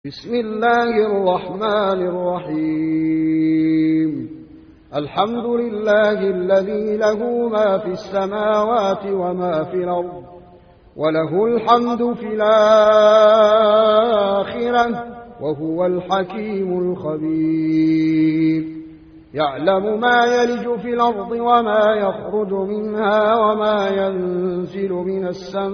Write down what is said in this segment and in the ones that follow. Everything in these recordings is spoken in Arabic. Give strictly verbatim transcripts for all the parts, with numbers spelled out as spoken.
بسم الله الرحمن الرحيم. الحمد لله الذي له ما في السماوات وما في الأرض، وله الحمد في الآخرة، وهو الحكيم الخبير. يعلم ما يلج في الأرض وما يخرج منها وما ينزل من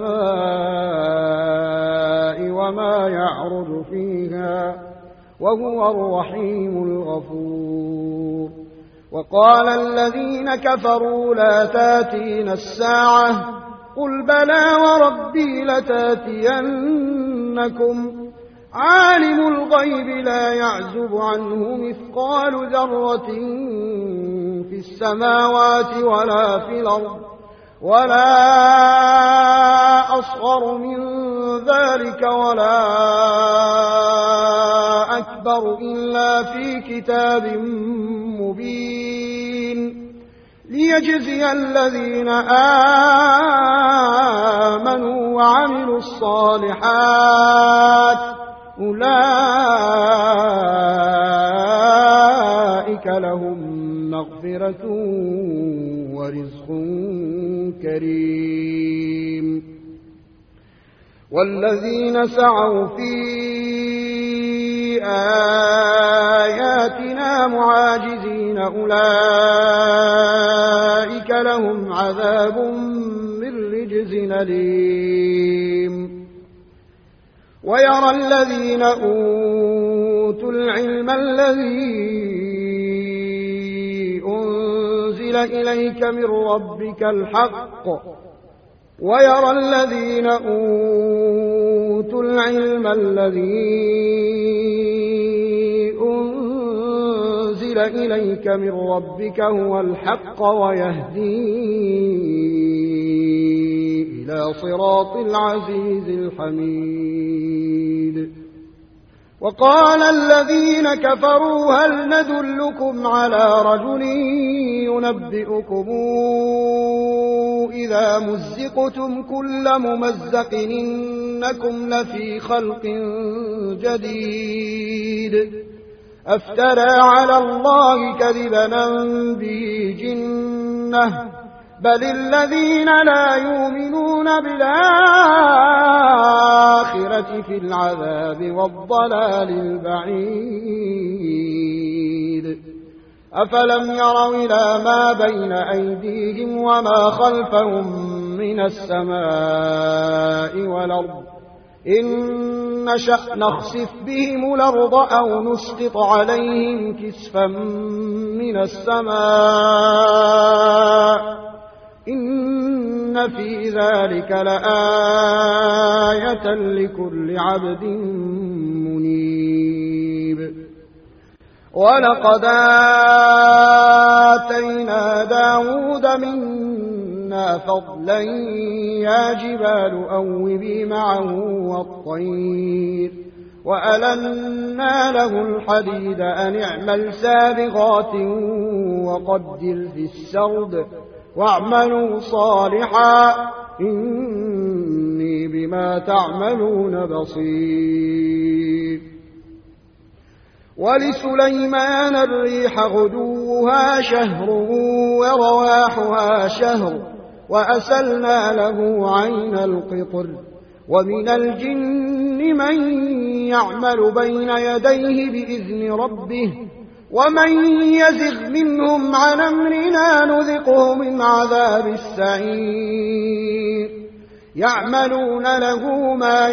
السماء وما يعرج فيها، وهو الرحيم الغفور. وقال الذين كفروا لا تاتين الساعة، قل بلى وربي لتاتينكم. عالم الغيب لا يعزب عنه مثقال ذرة في السماوات ولا في الأرض، ولا أصغر من ذلك ولا أكبر إلا في كتاب مبين، ليجزي الذين آمنوا وعملوا الصالحات، أولئك لهم مغفرة ورزق كريم. والذين سعوا في آياتنا معاجزين أولئك لهم عذاب من رجز أليم. ويرى الذين أوتوا العلم الذي أنزل إليك من ربك الحق ويرى الذين أوتوا العلم الذي أنزل إليك من ربك هو الحق ويهدي إلى صراط العزيز الحميد. وقال الذين كفروا هل ندلكم على رجل ينبئكم إذا مزقتم كل ممزق إنكم لفي خلق جديد، أفترى على الله كذبا أم به جنة، بل الذين لا يؤمنون بالآخرة في العذاب والضلال البعيد. أفلم يروا إلى ما بين أيديهم وما خلفهم من السماء والأرض، إن نشأ نخسف بهم الأرض أو نسقط عليهم كسفا من السماء، إن في ذلك لآية لكل عبد منيب. ولقد آتينا داود منا فضلا يا جبال أوبي معه والطير، وألنا له الحديد أن اعمل سابغات وقدر في السرد واعملوا صالحا إني بما تعملون بصير. ولسليمان الريح غدوها شهر ورواحها شهر، وأسلنا له عين القطر. ومن الجن من يعمل بين يديه بإذن ربه، ومن يزغ منهم عن أمرنا نذقه من عذاب السعير. يعملون له ما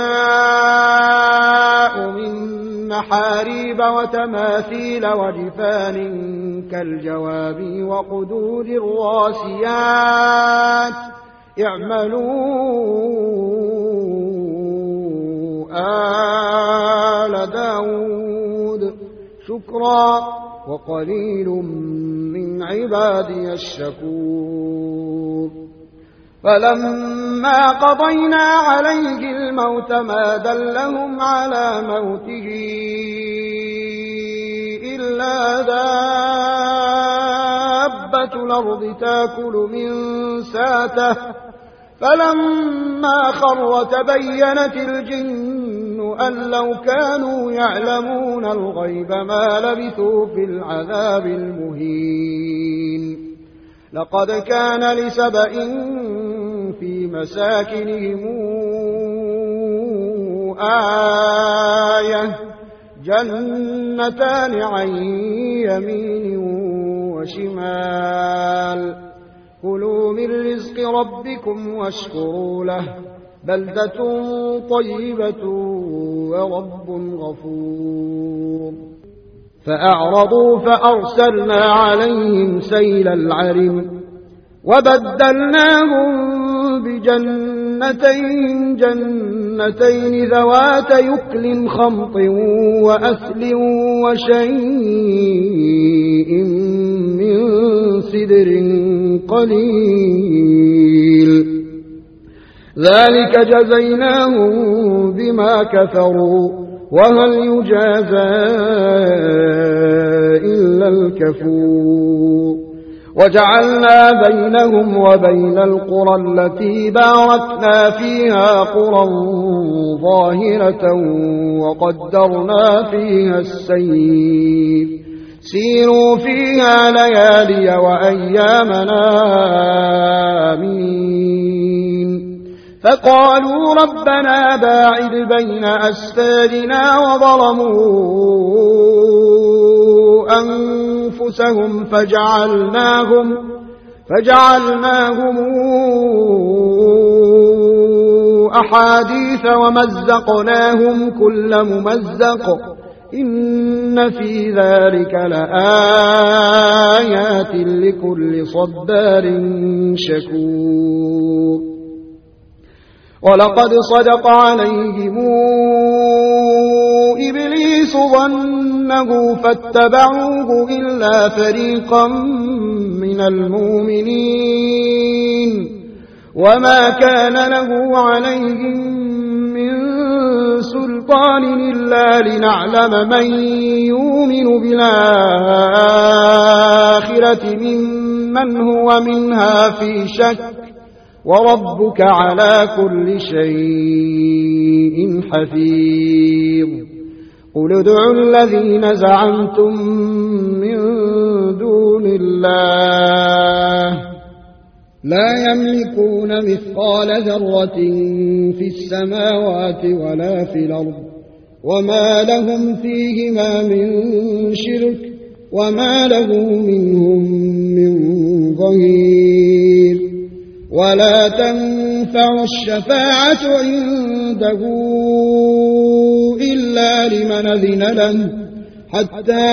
يشاء من محاريب وتماثيل وجفان كالجواب وقدور الراسيات. اعملوا آل داود شكرا وقليل من عبادي الشكور. فلما قضينا عليه الموت ما دلهم على موته إلا دابة الأرض تأكل من ساته، فلما خر تبينت الجن أن لو كانوا يعلمون الغيب ما لبثوا في العذاب المهين لقد كان لسبإ في مساكنهم آية جنتان عن يمين وشمال كلوا من رزق ربكم واشكروا له بلدة طيبة ورب غفور فأعرضوا فأرسلنا عليهم سيل العرم وبدلناهم بجنتين جنتين ذوات يكل خمط وأثل وشيء من سدر قليل ذلك جزيناهم بما كفروا وهل يجازى إلا الكفور وجعلنا بينهم وبين القرى التي باركنا فيها قرى ظاهرة وقدرنا فيها السير سيروا فيها ليالي وأيامنا آمين فقالوا ربنا باعد بين أسفارنا وظلموا أنفسهم فجعلناهم فجعلناهم أحاديث ومزقناهم كل ممزق إن في ذلك لآيات لكل صبار شكور ولقد صدق عليهم إبليس ظنه فاتبعوه إلا فريقا من المؤمنين وما كان له عليهم من سلطان إلا لنعلم من يؤمن بالآخرة ممن هو منها في شك وربك على كل شيء حفيظ قل ادعوا الذين زعمتم من دون الله لا يملكون مثقال ذرة في السماوات ولا في الأرض وما لهم فيهما من شرك وما له منهم من ظهير ولا تنفع الشفاعة عنده إلا لمن أذن له حتى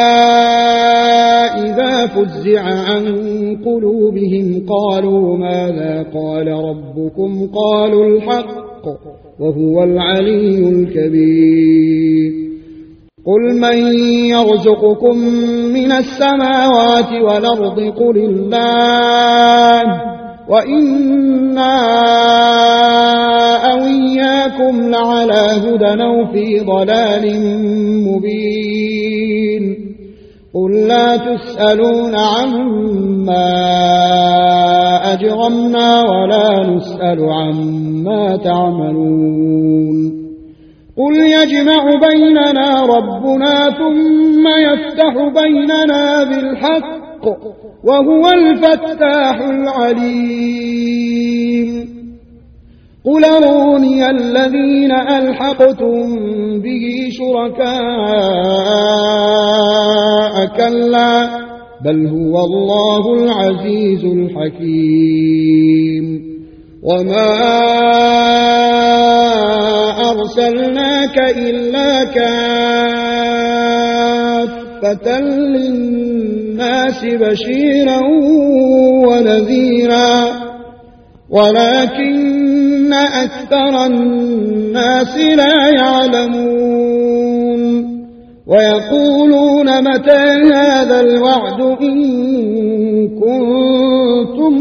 إذا فزع عن قلوبهم قالوا ماذا قال ربكم قالوا الحق وهو العلي الكبير قل من يرزقكم من السماوات والأرض قل الله وإنا أو إياكم لعلى هدى أو في ضلال مبين قل لا تسألون عما أجرمنا ولا نسأل عما تعملون قل يجمع بيننا ربنا ثم يفتح بيننا بالحق وهو الفتاح العليم قل أروني الذين ألحقتم به شركاء كلا بل هو الله العزيز الحكيم وما أرسلناك إلا كافة للناس بشيرا ونذيرا ولكن أكثر الناس لا يعلمون ويقولون متى هذا الوعد إن كنتم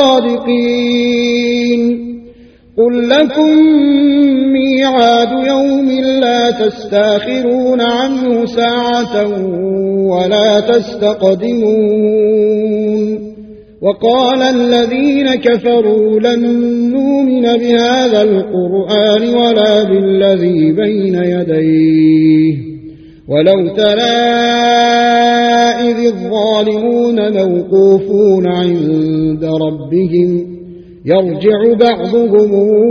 صادقين قل لكم ميعاد يوم لا تستاخرون عنه ساعة ولا تستقدمون وقال الذين كفروا لن نؤمن بهذا القرآن ولا بالذي بين يديه ولو ترى إذ الظالمون موقوفون عند ربهم يرجع بعضهم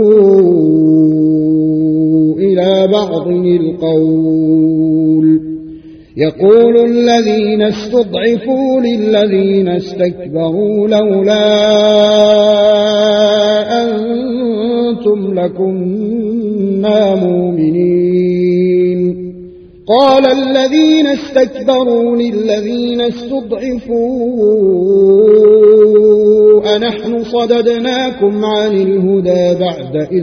إلى بعض القول يقول الذين استضعفوا للذين استكبروا لولا أنتم لكنا مؤمنين قال الذين استكبروا للذين استضعفوا أنحن صددناكم عن الهدى بعد إذ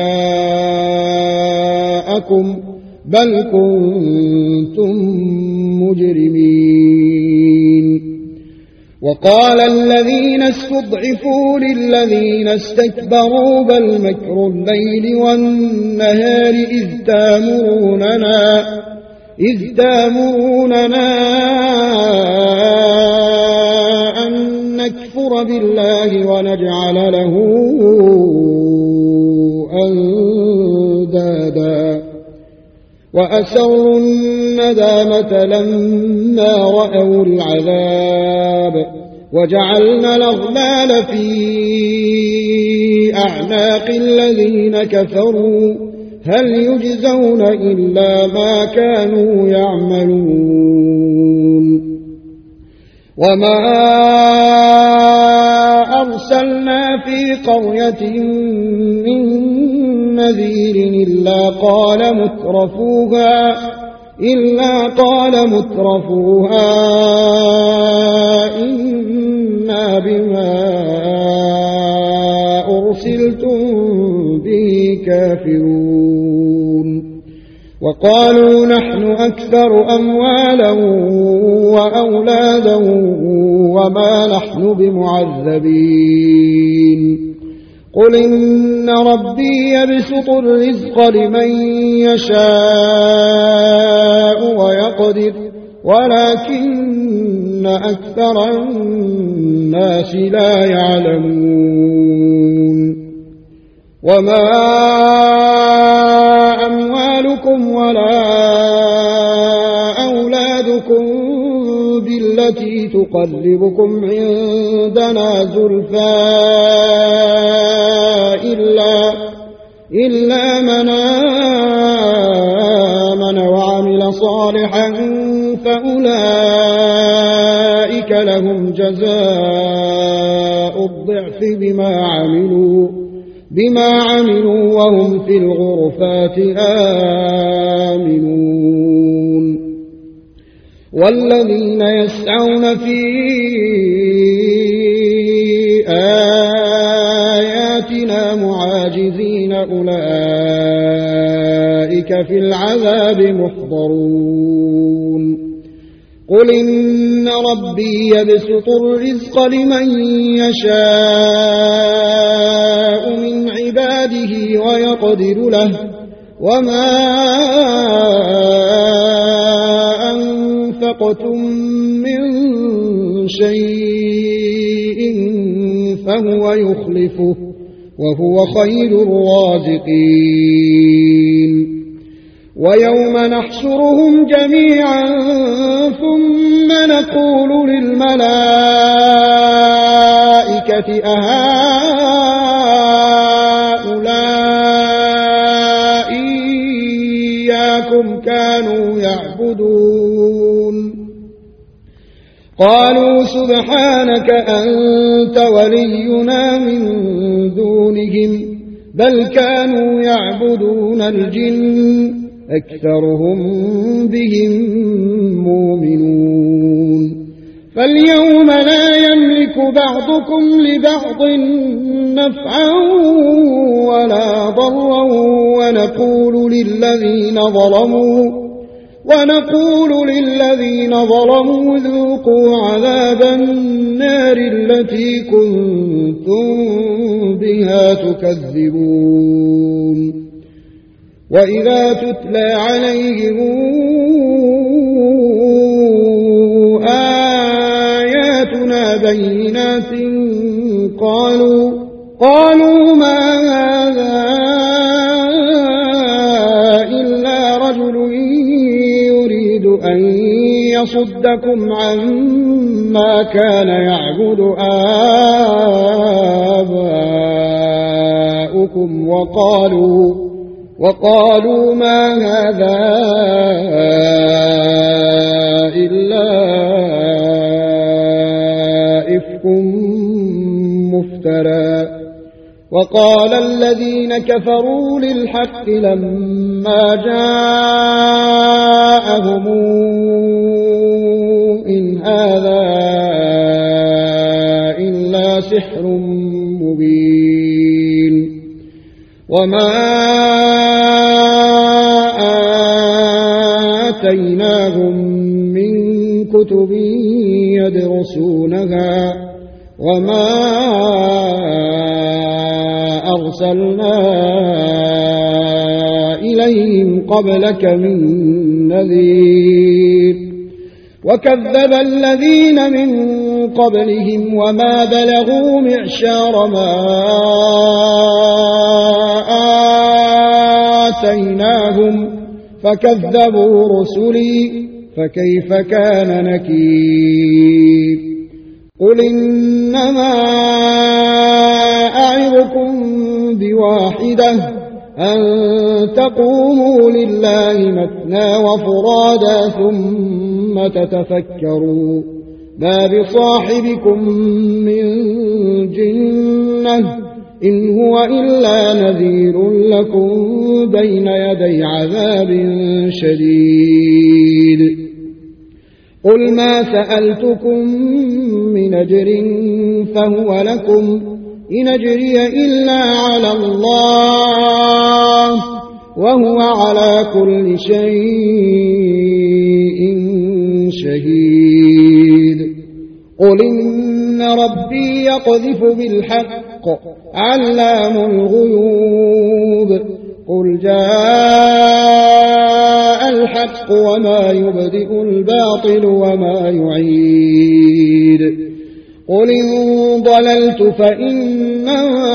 جاءكم بل كنتم مجرمين وقال الذين استضعفوا للذين استكبروا بل مكر الليل والنهار إذ تامروننا إذ تامروننا أن نكفر بالله ونجعل له أندادا وأسروا الندامة لما رأوا العذاب وجعلنا الأغلال في أعناق الذين كفروا هل يجزون إلا ما كانوا يعملون وما أرسلنا في قرية من نذير إلا قال مترفوها إلا قال مترفوها إنا بما أرسلتم به كافرون وقالوا نحن أكثر أموالا وأولادا وما نحن بمعذبين قل إن ربي يبسط الرزق لمن يشاء ويقدر ولكن أكثر الناس لا يعلمون وما أموالكم ولا أولادكم بالتي تقربكم عندنا زلفى إلا, إلا من آمن وعمل صالحا فأولئك لهم جزاء الضعف بما عملوا بما عملوا وهم في الغرفات آمنون والذين يسعون في آياتنا معاجزين أولئك في العذاب محضرون قل إن ربي يبسط الرزق لمن يشاء من عباده ويقدر له وما أنفقتم من شيء فهو يخلفه وهو خير الرازقين ويوم نحشرهم جميعا ثم نقول للملائكة أهؤلاء إياكم كانوا يعبدون قالوا سبحانك أنت ولينا من دونهم بل كانوا يعبدون الجن أكثرهم بهم مؤمنون فاليوم لا يملك بعضكم لبعض نفعا ولا ضرا ونقول للذين ظلموا ونقول للذين ظلموا ذوقوا عذاب النار التي كنتم بها تكذبون وإذا تتلى عليهم آياتنا بينات أن يصدكم عما كان يعبد آباؤكم وقالوا, وقالوا ما هذا إلا إفك مفترى. وقال الذين كفروا للحق لما جاءهم إن هذا إلا سحر مبين. وما آتيناهم من كتب يدرسونها وما أرسلنا إليهم قبلك من نذير. وكذب الذين من قبلهم وما بلغوا معشار ما آتيناهم فكذبوا رسلي فكيف كان نكير. قل إنما أعظكم بواحدة أن تقوموا لله مثنى وفرادا ثم تتفكروا ما بصاحبكم من جنة إن هو إلا نذير لكم بين يدي عذاب شديد. قل ما سألتكم من أجر فهو لكم إن أجري إلا على الله وهو على كل شيء شهيد. قل إن ربي يقذف بالحق علام الغيوب. قل جاء الحق وما يبدئ الباطل وما يعيد. قل إن ضللت فإنما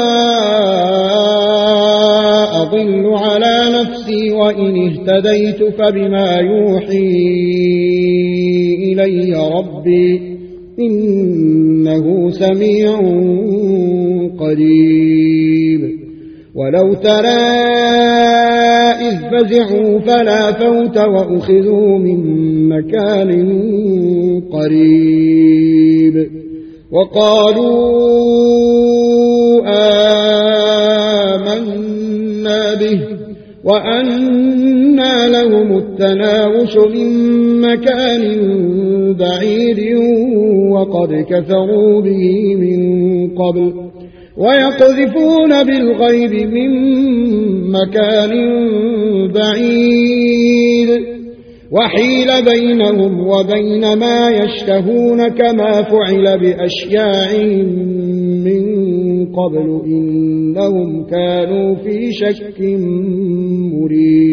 أضل على نفسي وإن اهتديت فبما يوحي إلي ربي إنه سميع قريب. ولو ترى إذ فزعوا فلا فوت وأخذوا من مكان قريب وقالوا آمنا به وأنى لهم التناوش من مكان بعيد وقد كفروا به من قبل ويقذفون بالغيب من مكان بعيد وحيل بينهم وبين ما يشتهون كما فعل بأشياعهم من قبل إنهم كانوا في شك مريب.